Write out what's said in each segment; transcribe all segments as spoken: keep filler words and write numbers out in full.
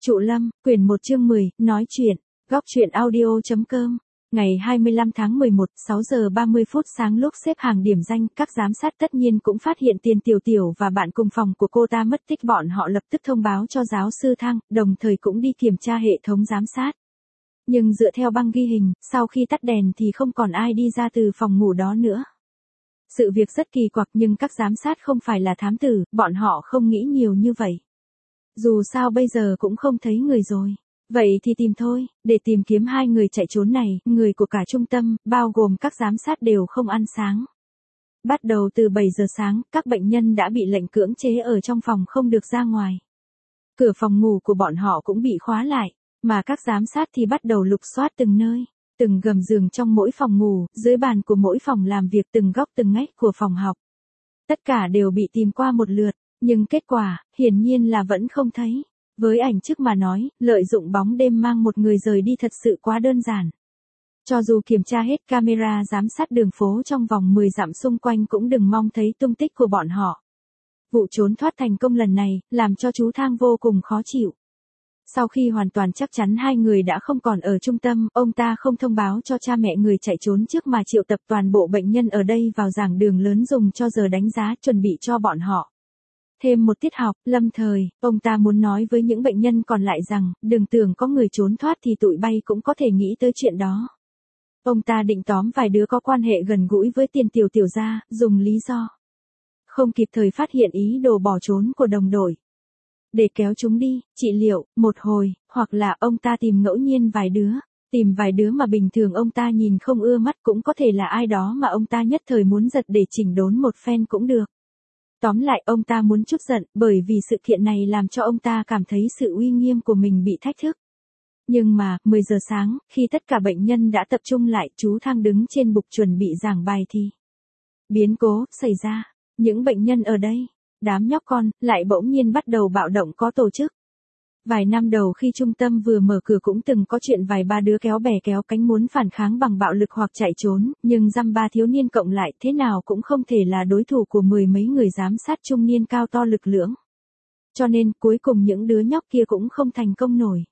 Trụ Lâm, quyển một chương mười, nói chuyện, góc truyện audio.com. Ngày hai mươi lăm tháng mười một, sáu giờ ba mươi phút sáng lúc xếp hàng điểm danh, các giám sát tất nhiên cũng phát hiện Tiền Tiểu Tiểu và bạn cùng phòng của cô ta mất tích. Bọn họ lập tức thông báo cho giáo sư Thăng, đồng thời cũng đi kiểm tra hệ thống giám sát. Nhưng dựa theo băng ghi hình, sau khi tắt đèn thì không còn ai đi ra từ phòng ngủ đó nữa. Sự việc rất kỳ quặc nhưng các giám sát không phải là thám tử, bọn họ không nghĩ nhiều như vậy. Dù sao bây giờ cũng không thấy người rồi. Vậy thì tìm thôi, để tìm kiếm hai người chạy trốn này, người của cả trung tâm, bao gồm các giám sát đều không ăn sáng. Bắt đầu từ bảy giờ sáng, các bệnh nhân đã bị lệnh cưỡng chế ở trong phòng không được ra ngoài. Cửa phòng ngủ của bọn họ cũng bị khóa lại, mà các giám sát thì bắt đầu lục soát từng nơi, từng gầm giường trong mỗi phòng ngủ, dưới bàn của mỗi phòng làm việc, từng góc từng ngách của phòng học. Tất cả đều bị tìm qua một lượt, nhưng kết quả, hiển nhiên là vẫn không thấy. Với ảnh trước mà nói, lợi dụng bóng đêm mang một người rời đi thật sự quá đơn giản. Cho dù kiểm tra hết camera giám sát đường phố trong vòng mười dặm xung quanh cũng đừng mong thấy tung tích của bọn họ. Vụ trốn thoát thành công lần này, làm cho chú Thang vô cùng khó chịu. Sau khi hoàn toàn chắc chắn hai người đã không còn ở trung tâm, ông ta không thông báo cho cha mẹ người chạy trốn trước mà triệu tập toàn bộ bệnh nhân ở đây vào giảng đường lớn dùng cho giờ đánh giá, chuẩn bị cho bọn họ thêm một tiết học. Lâm thời, ông ta muốn nói với những bệnh nhân còn lại rằng, đừng tưởng có người trốn thoát thì tụi bay cũng có thể nghĩ tới chuyện đó. Ông ta định tóm vài đứa có quan hệ gần gũi với Tiền Tiểu Tiểu ra, dùng lý do không kịp thời phát hiện ý đồ bỏ trốn của đồng đội, để kéo chúng đi, trị liệu, một hồi, hoặc là ông ta tìm ngẫu nhiên vài đứa, tìm vài đứa mà bình thường ông ta nhìn không ưa mắt, cũng có thể là ai đó mà ông ta nhất thời muốn giật để chỉnh đốn một phen cũng được. Tóm lại ông ta muốn chút giận, bởi vì sự kiện này làm cho ông ta cảm thấy sự uy nghiêm của mình bị thách thức. Nhưng mà, mười giờ sáng, khi tất cả bệnh nhân đã tập trung lại, chú Thang đứng trên bục chuẩn bị giảng bài thì biến cố xảy ra. Những bệnh nhân ở đây, đám nhóc con, lại bỗng nhiên bắt đầu bạo động có tổ chức. Vài năm đầu khi trung tâm vừa mở cửa cũng từng có chuyện vài ba đứa kéo bè kéo cánh muốn phản kháng bằng bạo lực hoặc chạy trốn, nhưng dăm ba thiếu niên cộng lại thế nào cũng không thể là đối thủ của mười mấy người giám sát trung niên cao to lực lưỡng. Cho nên cuối cùng những đứa nhóc kia cũng không thành công nổi.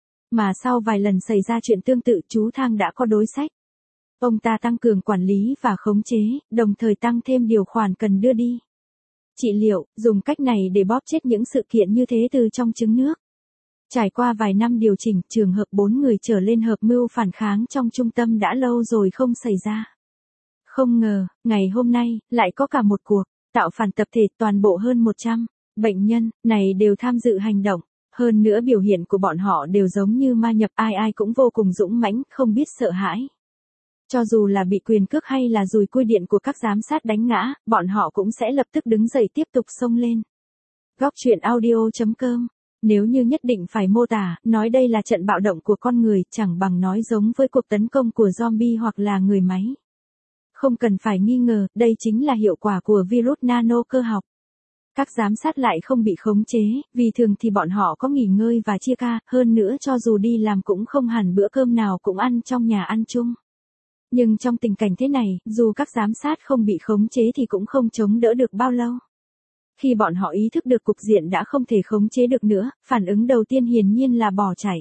Mà sau vài lần xảy ra chuyện tương tự, chú Thang đã có đối sách. Ông ta tăng cường quản lý và khống chế, đồng thời tăng thêm điều khoản cần đưa đi trị liệu, dùng cách này để bóp chết những sự kiện như thế từ trong trứng nước. Trải qua vài năm điều chỉnh, trường hợp bốn người trở lên hợp mưu phản kháng trong trung tâm đã lâu rồi không xảy ra. Không ngờ, ngày hôm nay, lại có cả một cuộc tạo phản tập thể, toàn bộ hơn một trăm bệnh nhân này đều tham dự hành động. Hơn nữa biểu hiện của bọn họ đều giống như ma nhập, ai ai cũng vô cùng dũng mãnh, không biết sợ hãi. Cho dù là bị quyền cước hay là dùi cui điện của các giám sát đánh ngã, bọn họ cũng sẽ lập tức đứng dậy tiếp tục xông lên. Góc truyện audio.com. Nếu như nhất định phải mô tả, nói đây là trận bạo động của con người, chẳng bằng nói giống với cuộc tấn công của zombie hoặc là người máy. Không cần phải nghi ngờ, đây chính là hiệu quả của virus nano cơ học. Các giám sát lại không bị khống chế, vì thường thì bọn họ có nghỉ ngơi và chia ca, hơn nữa cho dù đi làm cũng không hẳn bữa cơm nào cũng ăn trong nhà ăn chung. Nhưng trong tình cảnh thế này, dù các giám sát không bị khống chế thì cũng không chống đỡ được bao lâu. Khi bọn họ ý thức được cục diện đã không thể khống chế được nữa, phản ứng đầu tiên hiển nhiên là bỏ chạy.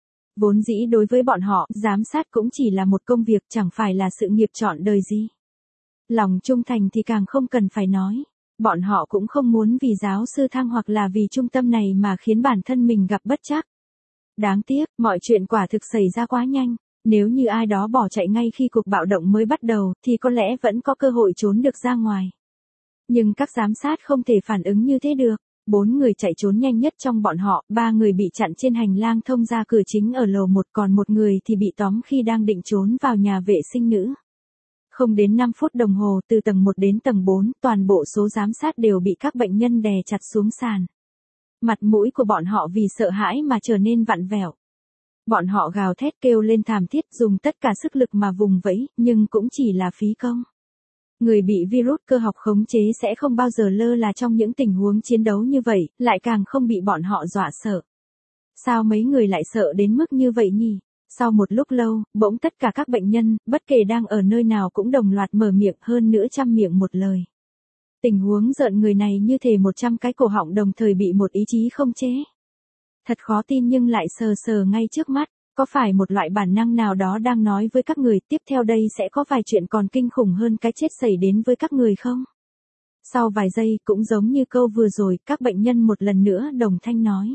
Vốn dĩ đối với bọn họ, giám sát cũng chỉ là một công việc, chẳng phải là sự nghiệp trọn đời gì. Lòng trung thành thì càng không cần phải nói. Bọn họ cũng không muốn vì giáo sư Thang hoặc là vì trung tâm này mà khiến bản thân mình gặp bất trắc. Đáng tiếc, mọi chuyện quả thực xảy ra quá nhanh. Nếu như ai đó bỏ chạy ngay khi cuộc bạo động mới bắt đầu, thì có lẽ vẫn có cơ hội trốn được ra ngoài. Nhưng các giám sát không thể phản ứng như thế được. Bốn người chạy trốn nhanh nhất trong bọn họ, ba người bị chặn trên hành lang thông ra cửa chính ở lầu một, còn một người thì bị tóm khi đang định trốn vào nhà vệ sinh nữ. Không đến năm phút đồng hồ, từ tầng một đến tầng bốn, toàn bộ số giám sát đều bị các bệnh nhân đè chặt xuống sàn. Mặt mũi của bọn họ vì sợ hãi mà trở nên vặn vẹo. Bọn họ gào thét kêu lên thảm thiết, dùng tất cả sức lực mà vùng vẫy, nhưng cũng chỉ là phí công. Người bị virus cơ học khống chế sẽ không bao giờ lơ là trong những tình huống chiến đấu như vậy, lại càng không bị bọn họ dọa sợ. Sao mấy người lại sợ đến mức như vậy nhỉ? Sau một lúc lâu, bỗng tất cả các bệnh nhân, bất kể đang ở nơi nào cũng đồng loạt mở miệng, hơn nữa trăm miệng một lời. Tình huống giận người này như thể một trăm cái cổ họng đồng thời bị một ý chí không chế. Thật khó tin nhưng lại sờ sờ ngay trước mắt, có phải một loại bản năng nào đó đang nói với các người tiếp theo đây sẽ có vài chuyện còn kinh khủng hơn cái chết xảy đến với các người không? Sau vài giây cũng giống như câu vừa rồi, các bệnh nhân một lần nữa đồng thanh nói.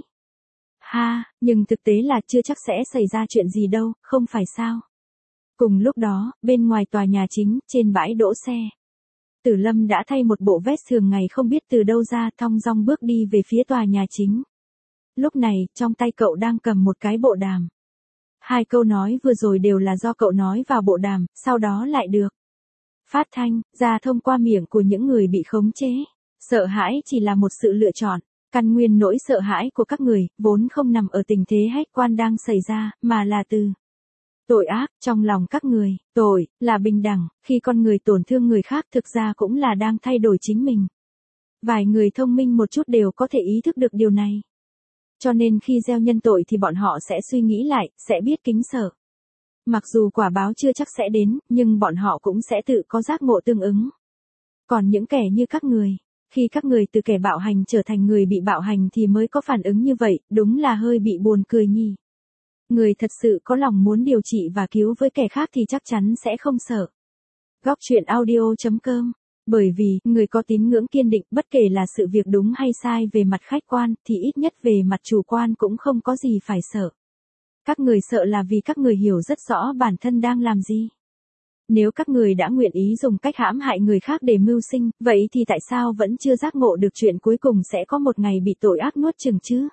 Ha, nhưng thực tế là chưa chắc sẽ xảy ra chuyện gì đâu, không phải sao? Cùng lúc đó, bên ngoài tòa nhà chính, trên bãi đỗ xe. Tử Lâm đã thay một bộ vest thường ngày không biết từ đâu ra, thong dong bước đi về phía tòa nhà chính. Lúc này, trong tay cậu đang cầm một cái bộ đàm. Hai câu nói vừa rồi đều là do cậu nói vào bộ đàm, sau đó lại được phát thanh ra thông qua miệng của những người bị khống chế. Sợ hãi chỉ là một sự lựa chọn. Căn nguyên nỗi sợ hãi của các người, vốn không nằm ở tình thế khách quan đang xảy ra, mà là từ tội ác trong lòng các người. Tội là bình đẳng, khi con người tổn thương người khác thực ra cũng là đang thay đổi chính mình. Vài người thông minh một chút đều có thể ý thức được điều này. Cho nên khi gieo nhân tội thì bọn họ sẽ suy nghĩ lại, sẽ biết kính sợ. Mặc dù quả báo chưa chắc sẽ đến, nhưng bọn họ cũng sẽ tự có giác ngộ tương ứng. Còn những kẻ như các người, khi các người từ kẻ bạo hành trở thành người bị bạo hành thì mới có phản ứng như vậy, đúng là hơi bị buồn cười nhỉ. Người thật sự có lòng muốn điều trị và cứu với kẻ khác thì chắc chắn sẽ không sợ. Góc truyện audio chấm com. Bởi vì, người có tín ngưỡng kiên định, bất kể là sự việc đúng hay sai về mặt khách quan, thì ít nhất về mặt chủ quan cũng không có gì phải sợ. Các người sợ là vì các người hiểu rất rõ bản thân đang làm gì. Nếu các người đã nguyện ý dùng cách hãm hại người khác để mưu sinh, vậy thì tại sao vẫn chưa giác ngộ được chuyện cuối cùng sẽ có một ngày bị tội ác nuốt chửng chứ?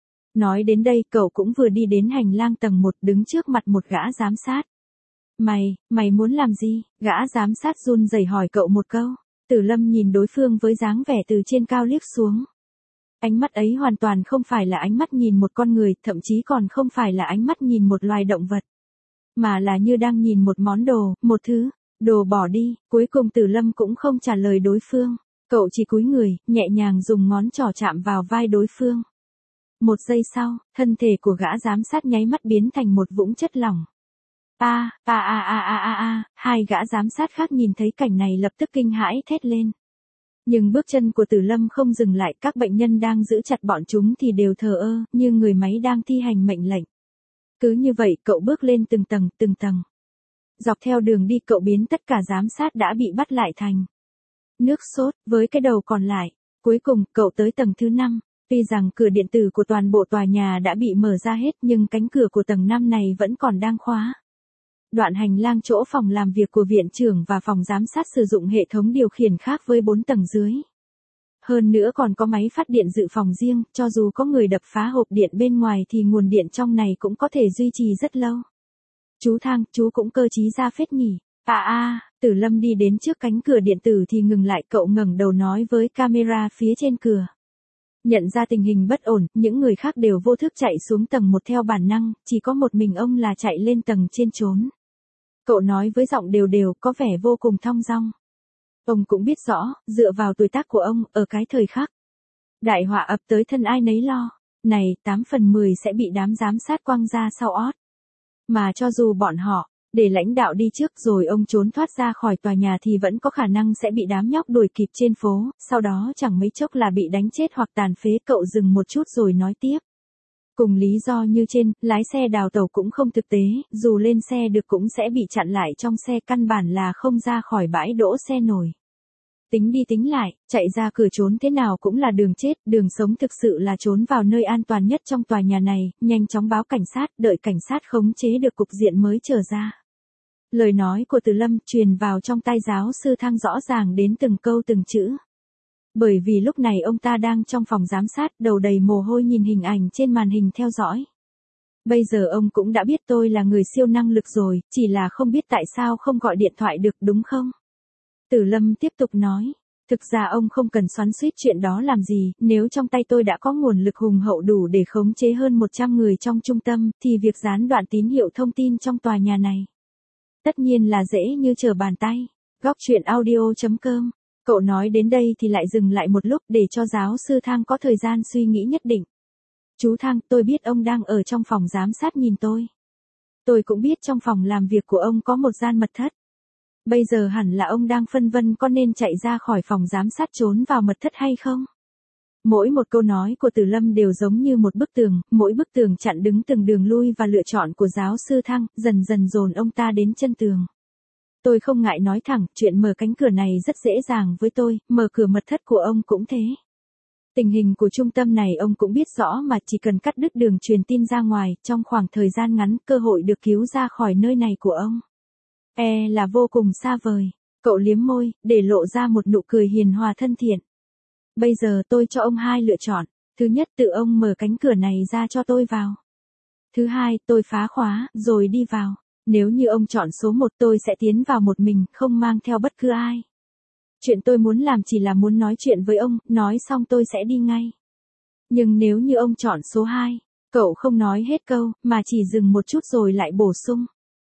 Nói đến đây, cậu cũng vừa đi đến hành lang tầng một, đứng trước mặt một gã giám sát. Mày, mày muốn làm gì? Gã giám sát run rẩy hỏi cậu một câu. Tử Lâm nhìn đối phương với dáng vẻ từ trên cao liếc xuống. Ánh mắt ấy hoàn toàn không phải là ánh mắt nhìn một con người, thậm chí còn không phải là ánh mắt nhìn một loài động vật. Mà là như đang nhìn một món đồ, một thứ, đồ bỏ đi. Cuối cùng Tử Lâm cũng không trả lời đối phương. Cậu chỉ cúi người, nhẹ nhàng dùng ngón trỏ chạm vào vai đối phương. Một giây sau, thân thể của gã giám sát nháy mắt biến thành một vũng chất lỏng. A, a a a a a a, hai gã giám sát khác nhìn thấy cảnh này lập tức kinh hãi thét lên. Nhưng bước chân của Tử Lâm không dừng lại, các bệnh nhân đang giữ chặt bọn chúng thì đều thờ ơ, như người máy đang thi hành mệnh lệnh. Cứ như vậy, cậu bước lên từng tầng, từng tầng. Dọc theo đường đi cậu biến tất cả giám sát đã bị bắt lại thành nước sốt, với cái đầu còn lại. Cuối cùng, cậu tới tầng thứ năm. Tuy rằng cửa điện tử của toàn bộ tòa nhà đã bị mở ra hết nhưng cánh cửa của tầng năm này vẫn còn đang khóa. Đoạn hành lang chỗ phòng làm việc của viện trưởng và phòng giám sát sử dụng hệ thống điều khiển khác với bốn tầng dưới. Hơn nữa còn có máy phát điện dự phòng riêng, cho dù có người đập phá hộp điện bên ngoài thì nguồn điện trong này cũng có thể duy trì rất lâu. Chú Thang, chú cũng cơ trí ra phết nhỉ. À a, Tử Lâm đi đến trước cánh cửa điện tử thì ngừng lại, cậu ngẩng đầu nói với camera phía trên cửa. Nhận ra tình hình bất ổn, những người khác đều vô thức chạy xuống tầng một theo bản năng, chỉ có một mình ông là chạy lên tầng trên trốn. Cậu nói với giọng đều đều, có vẻ vô cùng thong dong. Ông cũng biết rõ, dựa vào tuổi tác của ông, ở cái thời khắc đại họa ập tới thân ai nấy lo. Này, tám phần mười sẽ bị đám giám sát quăng ra sau ót. Mà cho dù bọn họ, để lãnh đạo đi trước rồi ông trốn thoát ra khỏi tòa nhà thì vẫn có khả năng sẽ bị đám nhóc đuổi kịp trên phố, sau đó chẳng mấy chốc là bị đánh chết hoặc tàn phế. Cậu dừng một chút rồi nói tiếp. Cùng lý do như trên, lái xe đào tẩu cũng không thực tế, dù lên xe được cũng sẽ bị chặn lại trong xe, căn bản là không ra khỏi bãi đỗ xe nổi. Tính đi tính lại, chạy ra cửa trốn thế nào cũng là đường chết, đường sống thực sự là trốn vào nơi an toàn nhất trong tòa nhà này, nhanh chóng báo cảnh sát, đợi cảnh sát khống chế được cục diện mới trở ra. Lời nói của Từ Lâm truyền vào trong tai giáo sư Thang rõ ràng đến từng câu từng chữ. Bởi vì lúc này ông ta đang trong phòng giám sát, đầu đầy mồ hôi nhìn hình ảnh trên màn hình theo dõi. Bây giờ ông cũng đã biết tôi là người siêu năng lực rồi, chỉ là không biết tại sao không gọi điện thoại được, đúng không? Tử Lâm tiếp tục nói. Thực ra ông không cần xoắn xuýt chuyện đó làm gì, nếu trong tay tôi đã có nguồn lực hùng hậu đủ để khống chế hơn một trăm người trong trung tâm, thì việc gián đoạn tín hiệu thông tin trong tòa nhà này tất nhiên là dễ như trở bàn tay. Góc truyện audio chấm com. Cậu nói đến đây thì lại dừng lại một lúc để cho giáo sư Thang có thời gian suy nghĩ nhất định. Chú Thang, tôi biết ông đang ở trong phòng giám sát nhìn tôi. Tôi cũng biết trong phòng làm việc của ông có một gian mật thất. Bây giờ hẳn là ông đang phân vân có nên chạy ra khỏi phòng giám sát trốn vào mật thất hay không? Mỗi một câu nói của Từ Lâm đều giống như một bức tường, mỗi bức tường chặn đứng từng đường lui và lựa chọn của giáo sư Thăng, dần dần dồn ông ta đến chân tường. Tôi không ngại nói thẳng, chuyện mở cánh cửa này rất dễ dàng với tôi, mở cửa mật thất của ông cũng thế. Tình hình của trung tâm này ông cũng biết rõ mà chỉ cần cắt đứt đường truyền tin ra ngoài, trong khoảng thời gian ngắn, cơ hội được cứu ra khỏi nơi này của ông e là vô cùng xa vời. Cậu liếm môi, để lộ ra một nụ cười hiền hòa thân thiện. Bây giờ tôi cho ông hai lựa chọn. Thứ nhất, tự ông mở cánh cửa này ra cho tôi vào. Thứ hai, tôi phá khóa, rồi đi vào. Nếu như ông chọn số một, tôi sẽ tiến vào một mình, không mang theo bất cứ ai. Chuyện tôi muốn làm chỉ là muốn nói chuyện với ông, nói xong tôi sẽ đi ngay. Nhưng nếu như ông chọn số hai, cậu không nói hết câu, mà chỉ dừng một chút rồi lại bổ sung.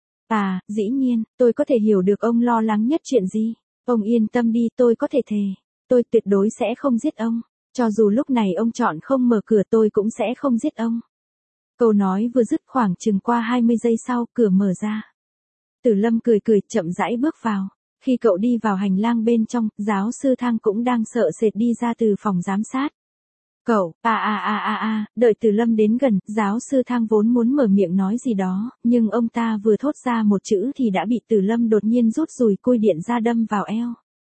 À, dĩ nhiên, tôi có thể hiểu được ông lo lắng nhất chuyện gì. Ông yên tâm đi, tôi có thể thề. Tôi tuyệt đối sẽ không giết ông. Cho dù lúc này ông chọn không mở cửa tôi cũng sẽ không giết ông. Câu nói vừa dứt, khoảng chừng qua hai mươi giây sau, cửa mở ra. Tử Lâm cười cười, chậm rãi bước vào. Khi cậu đi vào hành lang bên trong, giáo sư Thăng cũng đang sợ sệt đi ra từ phòng giám sát. Cậu, à à à à à, đợi Tử Lâm đến gần, giáo sư Thăng vốn muốn mở miệng nói gì đó, nhưng ông ta vừa thốt ra một chữ thì đã bị Tử Lâm đột nhiên rút dùi cui điện ra đâm vào eo.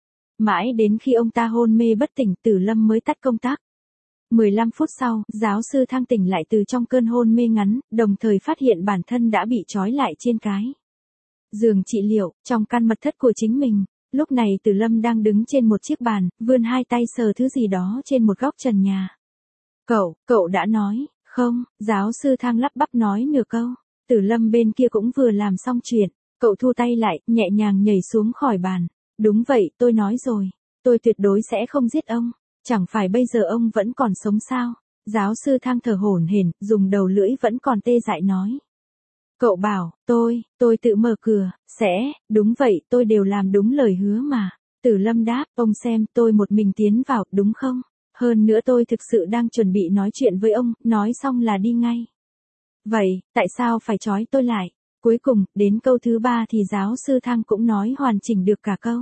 Mãi đến khi ông ta hôn mê bất tỉnh, Tử Lâm mới tắt công tắc. mười lăm phút sau, giáo sư Thăng tỉnh lại từ trong cơn hôn mê ngắn, đồng thời phát hiện bản thân đã bị trói lại trên cái giường trị liệu, trong căn mật thất của chính mình. Lúc này Tử Lâm đang đứng trên một chiếc bàn, vươn hai tay sờ thứ gì đó trên một góc trần nhà. Cậu, cậu đã nói, không, giáo sư Thăng lắp bắp nói nửa câu. Tử Lâm bên kia cũng vừa làm xong chuyện, cậu thu tay lại, nhẹ nhàng nhảy xuống khỏi bàn. Đúng vậy, tôi nói rồi, tôi tuyệt đối sẽ không giết ông, chẳng phải bây giờ ông vẫn còn sống sao? Giáo sư Thăng thở hổn hển, dùng đầu lưỡi vẫn còn tê dại nói. Cậu bảo, tôi, tôi tự mở cửa, sẽ, đúng vậy, tôi đều làm đúng lời hứa mà. Tử Lâm đáp, ông xem, tôi một mình tiến vào, đúng không? Hơn nữa tôi thực sự đang chuẩn bị nói chuyện với ông, nói xong là đi ngay. Vậy, tại sao phải trói tôi lại? Cuối cùng, đến câu thứ ba thì giáo sư Thăng cũng nói hoàn chỉnh được cả câu.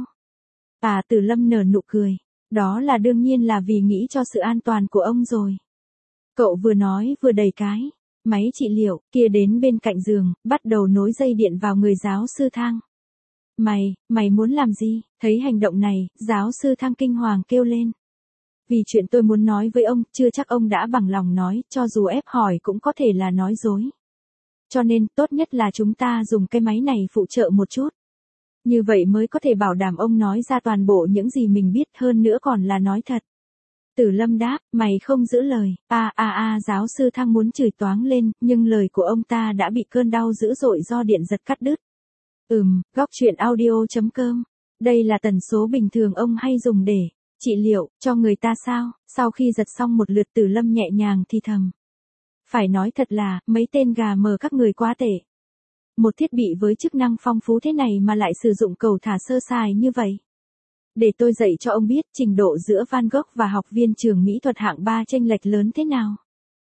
À, Tử Lâm nở nụ cười. Đó là đương nhiên là vì nghĩ cho sự an toàn của ông rồi. Cậu vừa nói vừa đẩy cái máy trị liệu kia đến bên cạnh giường, bắt đầu nối dây điện vào người giáo sư Thăng. Mày, mày muốn làm gì? Thấy hành động này, giáo sư Thăng kinh hoàng kêu lên. Vì chuyện tôi muốn nói với ông, chưa chắc ông đã bằng lòng nói, cho dù ép hỏi cũng có thể là nói dối. Cho nên, tốt nhất là chúng ta dùng cái máy này phụ trợ một chút. Như vậy mới có thể bảo đảm ông nói ra toàn bộ những gì mình biết, hơn nữa còn là nói thật. Tử Lâm đáp, mày không giữ lời. A a a, giáo sư Thăng muốn chửi toáng lên, nhưng lời của ông ta đã bị cơn đau dữ dội do điện giật cắt đứt. Ừm, góc truyện audio chấm com. Đây là tần số bình thường ông hay dùng để trị liệu cho người ta sao? Sau khi giật xong một lượt, Tử Lâm nhẹ nhàng thì thầm. Phải nói thật là, mấy tên gà mờ các người quá tệ. Một thiết bị với chức năng phong phú thế này mà lại sử dụng cầu thả sơ sài như vậy. Để tôi dạy cho ông biết trình độ giữa Van Gogh và học viên trường mỹ thuật hạng ba chênh lệch lớn thế nào.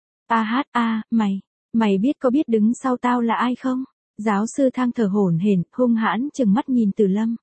A hát a, mày, mày biết có biết đứng sau tao là ai không? Giáo sư Thăng thở hổn hển, hung hãn chừng mắt nhìn Tử Lâm.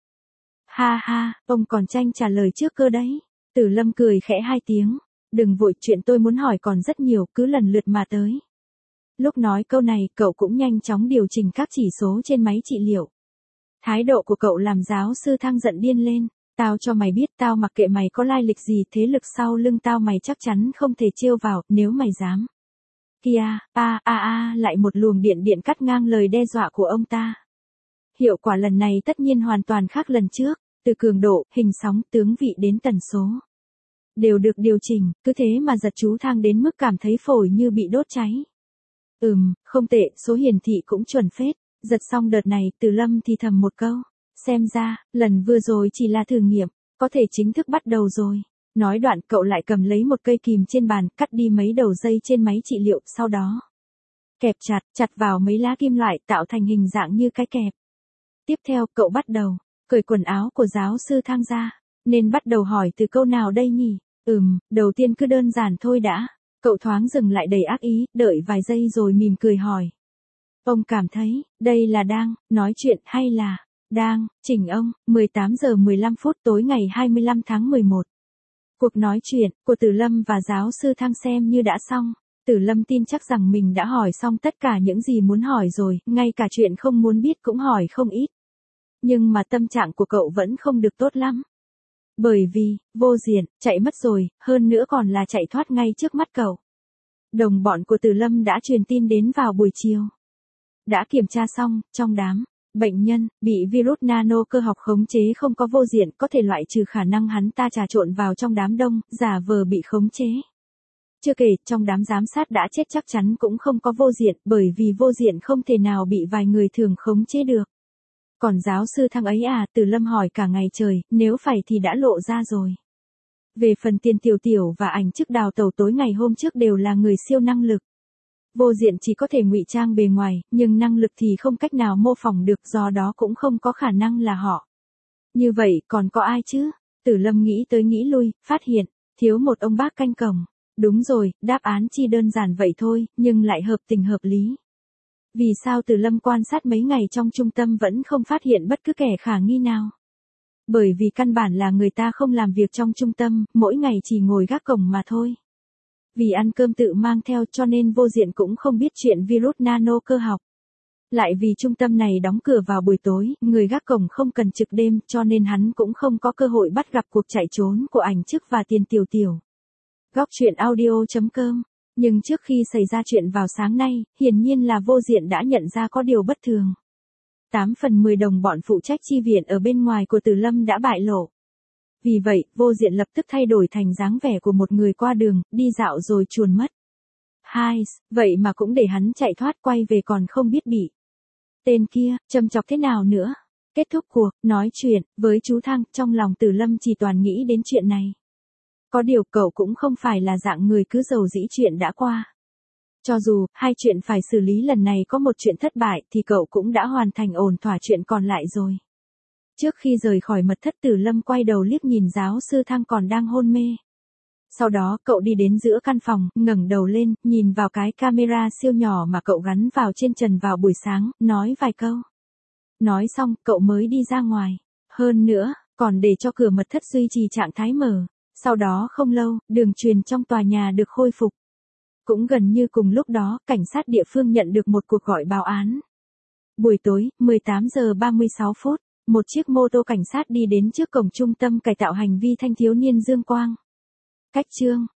Ha ha, ông còn tranh trả lời trước cơ đấy. Tử Lâm cười khẽ hai tiếng. Đừng vội, chuyện tôi muốn hỏi còn rất nhiều, cứ lần lượt mà tới. Lúc nói câu này, cậu cũng nhanh chóng điều chỉnh các chỉ số trên máy trị liệu. Thái độ của cậu làm giáo sư Thăng giận điên lên. Tao cho mày biết, tao mặc kệ mày có lai lịch gì, thế lực sau lưng tao mày chắc chắn không thể trêu vào, nếu mày dám. Kìa, a a a, lại một luồng điện điện cắt ngang lời đe dọa của ông ta. Hiệu quả lần này tất nhiên hoàn toàn khác lần trước, từ cường độ, hình sóng, tướng vị đến tần số. Đều được điều chỉnh, cứ thế mà giật chú Thang đến mức cảm thấy phổi như bị đốt cháy. Ừm, không tệ, số hiển thị cũng chuẩn phết. Giật xong đợt này, Tử Lâm thì thầm một câu. Xem ra, lần vừa rồi chỉ là thử nghiệm, có thể chính thức bắt đầu rồi. Nói đoạn, cậu lại cầm lấy một cây kìm trên bàn, cắt đi mấy đầu dây trên máy trị liệu, sau đó kẹp chặt, chặt vào mấy lá kim loại tạo thành hình dạng như cái kẹp. Tiếp theo, cậu bắt đầu cởi quần áo của giáo sư Thang ra. Nên bắt đầu hỏi từ câu nào đây nhỉ? Ừm, đầu tiên cứ đơn giản thôi đã. Cậu thoáng dừng lại đầy ác ý, đợi vài giây rồi mỉm cười hỏi. Ông cảm thấy, đây là đang nói chuyện hay là đang chỉnh ông? mười tám giờ mười lăm phút tối ngày hai mươi lăm tháng mười một. Cuộc nói chuyện của Tử Lâm và giáo sư Thăng xem như đã xong. Tử Lâm tin chắc rằng mình đã hỏi xong tất cả những gì muốn hỏi rồi, ngay cả chuyện không muốn biết cũng hỏi không ít. Nhưng mà tâm trạng của cậu vẫn không được tốt lắm. Bởi vì, Vô Diện, chạy mất rồi, hơn nữa còn là chạy thoát ngay trước mắt cậu. Đồng bọn của Tử Lâm đã truyền tin đến vào buổi chiều. Đã kiểm tra xong, trong đám bệnh nhân bị virus nano cơ học khống chế không có Vô Diện, có thể loại trừ khả năng hắn ta trà trộn vào trong đám đông, giả vờ bị khống chế. Chưa kể, trong đám giám sát đã chết chắc chắn cũng không có Vô Diện, bởi vì Vô Diện không thể nào bị vài người thường khống chế được. Còn giáo sư Thăng ấy à, Tử Lâm hỏi cả ngày trời, nếu phải thì đã lộ ra rồi. Về phần Tiền Tiểu Tiểu và ảnh chức đào tẩu tối ngày hôm trước đều là người siêu năng lực. Vô Diện chỉ có thể ngụy trang bề ngoài, nhưng năng lực thì không cách nào mô phỏng được, do đó cũng không có khả năng là họ. Như vậy còn có ai chứ? Tử Lâm nghĩ tới nghĩ lui, phát hiện, thiếu một ông bác canh cổng. Đúng rồi, đáp án chỉ đơn giản vậy thôi, nhưng lại hợp tình hợp lý. Vì sao Tử Lâm quan sát mấy ngày trong trung tâm vẫn không phát hiện bất cứ kẻ khả nghi nào? Bởi vì căn bản là người ta không làm việc trong trung tâm, mỗi ngày chỉ ngồi gác cổng mà thôi. Vì ăn cơm tự mang theo cho nên Vô Diện cũng không biết chuyện virus nano cơ học. Lại vì trung tâm này đóng cửa vào buổi tối, người gác cổng không cần trực đêm cho nên hắn cũng không có cơ hội bắt gặp cuộc chạy trốn của ảnh chức và Tiền Tiểu Tiểu. Góc truyện audio chấm com. Nhưng trước khi xảy ra chuyện vào sáng nay, hiển nhiên là Vô Diện đã nhận ra có điều bất thường. tám phần mười đồng bọn phụ trách chi viện ở bên ngoài của Tử Lâm đã bại lộ. Vì vậy, Vô Diện lập tức thay đổi thành dáng vẻ của một người qua đường, đi dạo rồi chuồn mất. Hai, vậy mà cũng để hắn chạy thoát quay về còn không biết bị. Tên kia, châm chọc thế nào nữa? Kết thúc cuộc nói chuyện với chú Thăng, trong lòng Tử Lâm chỉ toàn nghĩ đến chuyện này. Có điều cậu cũng không phải là dạng người cứ giàu dĩ chuyện đã qua. Cho dù, hai chuyện phải xử lý lần này có một chuyện thất bại thì cậu cũng đã hoàn thành ổn thỏa chuyện còn lại rồi. Trước khi rời khỏi mật thất, Tử Lâm quay đầu liếc nhìn giáo sư Thăng còn đang hôn mê. Sau đó cậu đi đến giữa căn phòng, ngẩng đầu lên, nhìn vào cái camera siêu nhỏ mà cậu gắn vào trên trần vào buổi sáng, nói vài câu. Nói xong, cậu mới đi ra ngoài. Hơn nữa, còn để cho cửa mật thất duy trì trạng thái mở. Sau đó không lâu, đường truyền trong tòa nhà được khôi phục. Cũng gần như cùng lúc đó, cảnh sát địa phương nhận được một cuộc gọi báo án. Buổi tối, mười tám giờ ba mươi sáu phút, một chiếc mô tô cảnh sát đi đến trước cổng trung tâm cải tạo hành vi thanh thiếu niên Dương Quang. Cách chương